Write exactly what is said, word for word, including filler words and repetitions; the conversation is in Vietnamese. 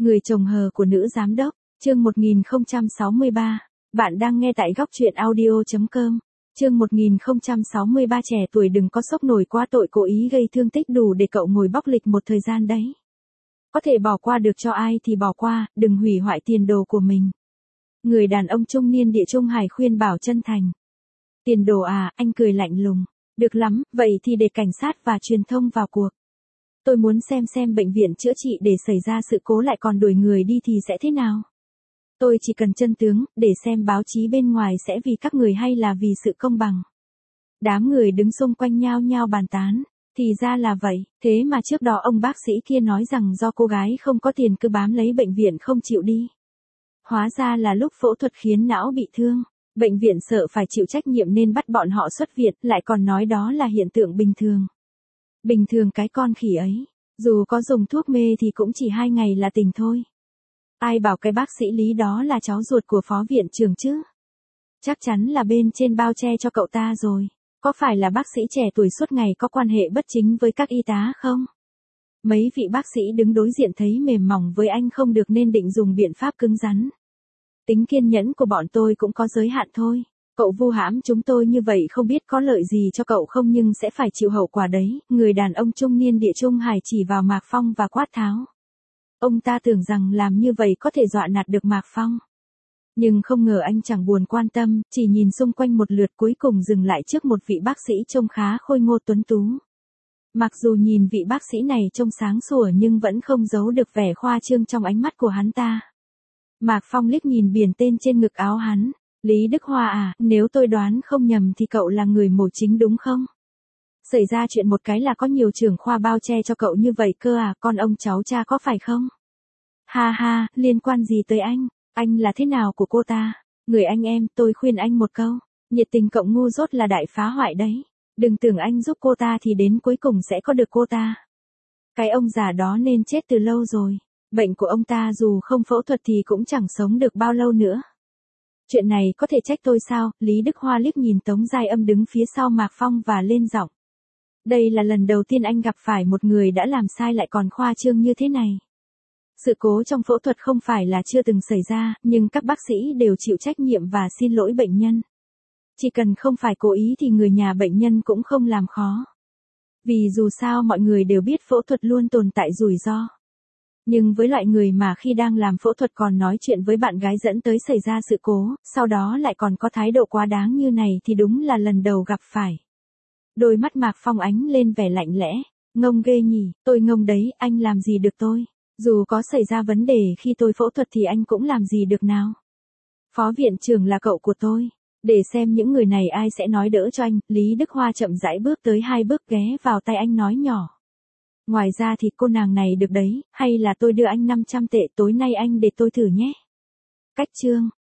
Người chồng hờ của nữ giám đốc, chương một nghìn không trăm sáu mươi ba. Bạn đang nghe tại góc truyện audio chấm com. Chương một nghìn không trăm sáu mươi ba trẻ tuổi đừng có sốc nổi qua tội cố ý gây thương tích đủ để cậu ngồi bóc lịch một thời gian đấy. Có thể bỏ qua được cho ai thì bỏ qua, đừng hủy hoại tiền đồ của mình. Người đàn ông trung niên địa Trung Hải khuyên bảo chân thành. Tiền đồ à, anh cười lạnh lùng. Được lắm, vậy thì để cảnh sát và truyền thông vào cuộc. Tôi muốn xem xem bệnh viện chữa trị để xảy ra sự cố lại còn đuổi người đi thì sẽ thế nào. Tôi chỉ cần chân tướng, để xem báo chí bên ngoài sẽ vì các người hay là vì sự công bằng. Đám người đứng xung quanh nhao nhao bàn tán. Thì ra là vậy, thế mà trước đó ông bác sĩ kia nói rằng do cô gái không có tiền cứ bám lấy bệnh viện không chịu đi. Hóa ra là lúc phẫu thuật khiến não bị thương. Bệnh viện sợ phải chịu trách nhiệm nên bắt bọn họ xuất viện, lại còn nói đó là hiện tượng bình thường. Bình thường cái con khỉ ấy, dù có dùng thuốc mê thì cũng chỉ hai ngày là tỉnh thôi. Ai bảo cái bác sĩ Lý đó là cháu ruột của phó viện trưởng chứ? Chắc chắn là bên trên bao che cho cậu ta rồi. Có phải là bác sĩ trẻ tuổi suốt ngày có quan hệ bất chính với các y tá không? Mấy vị bác sĩ đứng đối diện thấy mềm mỏng với anh không được nên định dùng biện pháp cứng rắn. Tính kiên nhẫn của bọn tôi cũng có giới hạn thôi. Cậu vu hãm chúng tôi như vậy không biết có lợi gì cho cậu không nhưng sẽ phải chịu hậu quả đấy. Người đàn ông trung niên địa Trung Hải chỉ vào Mạc Phong và quát tháo. Ông ta tưởng rằng làm như vậy có thể dọa nạt được Mạc Phong. Nhưng không ngờ anh chẳng buồn quan tâm, chỉ nhìn xung quanh một lượt cuối cùng dừng lại trước một vị bác sĩ trông khá khôi ngô tuấn tú. Mặc dù nhìn vị bác sĩ này trông sáng sủa nhưng vẫn không giấu được vẻ khoa trương trong ánh mắt của hắn ta. Mạc Phong liếc nhìn biển tên trên ngực áo hắn. Lý Đức Hoa à, nếu tôi đoán không nhầm thì cậu là người mổ chính đúng không? Xảy ra chuyện một cái là có nhiều trưởng khoa bao che cho cậu như vậy cơ à, con ông cháu cha có phải không? Ha ha, liên quan gì tới anh? Anh là thế nào của cô ta? Người anh em, tôi khuyên anh một câu. Nhiệt tình cậu ngu dốt là đại phá hoại đấy. Đừng tưởng anh giúp cô ta thì đến cuối cùng sẽ có được cô ta. Cái ông già đó nên chết từ lâu rồi. Bệnh của ông ta dù không phẫu thuật thì cũng chẳng sống được bao lâu nữa. Chuyện này có thể trách tôi sao? Lý Đức Hoa liếc nhìn Tống Giai Âm đứng phía sau Mạc Phong và lên giọng. Đây là lần đầu tiên anh gặp phải một người đã làm sai lại còn khoa trương như thế này. Sự cố trong phẫu thuật không phải là chưa từng xảy ra, nhưng các bác sĩ đều chịu trách nhiệm và xin lỗi bệnh nhân. Chỉ cần không phải cố ý thì người nhà bệnh nhân cũng không làm khó. Vì dù sao mọi người đều biết phẫu thuật luôn tồn tại rủi ro. Nhưng với loại người mà khi đang làm phẫu thuật còn nói chuyện với bạn gái dẫn tới xảy ra sự cố, sau đó lại còn có thái độ quá đáng như này thì đúng là lần đầu gặp phải. Đôi mắt Mạc Phong ánh lên vẻ lạnh lẽ, ngông ghê nhỉ, tôi ngông đấy, anh làm gì được tôi, dù có xảy ra vấn đề khi tôi phẫu thuật thì anh cũng làm gì được nào. Phó viện trưởng là cậu của tôi, để xem những người này ai sẽ nói đỡ cho anh. Lý Đức Hoa chậm rãi bước tới hai bước ghé vào tay anh nói nhỏ. Ngoài ra thì cô nàng này được đấy, hay là tôi đưa anh năm trăm tệ tối nay anh để tôi thử nhé. Cách chương.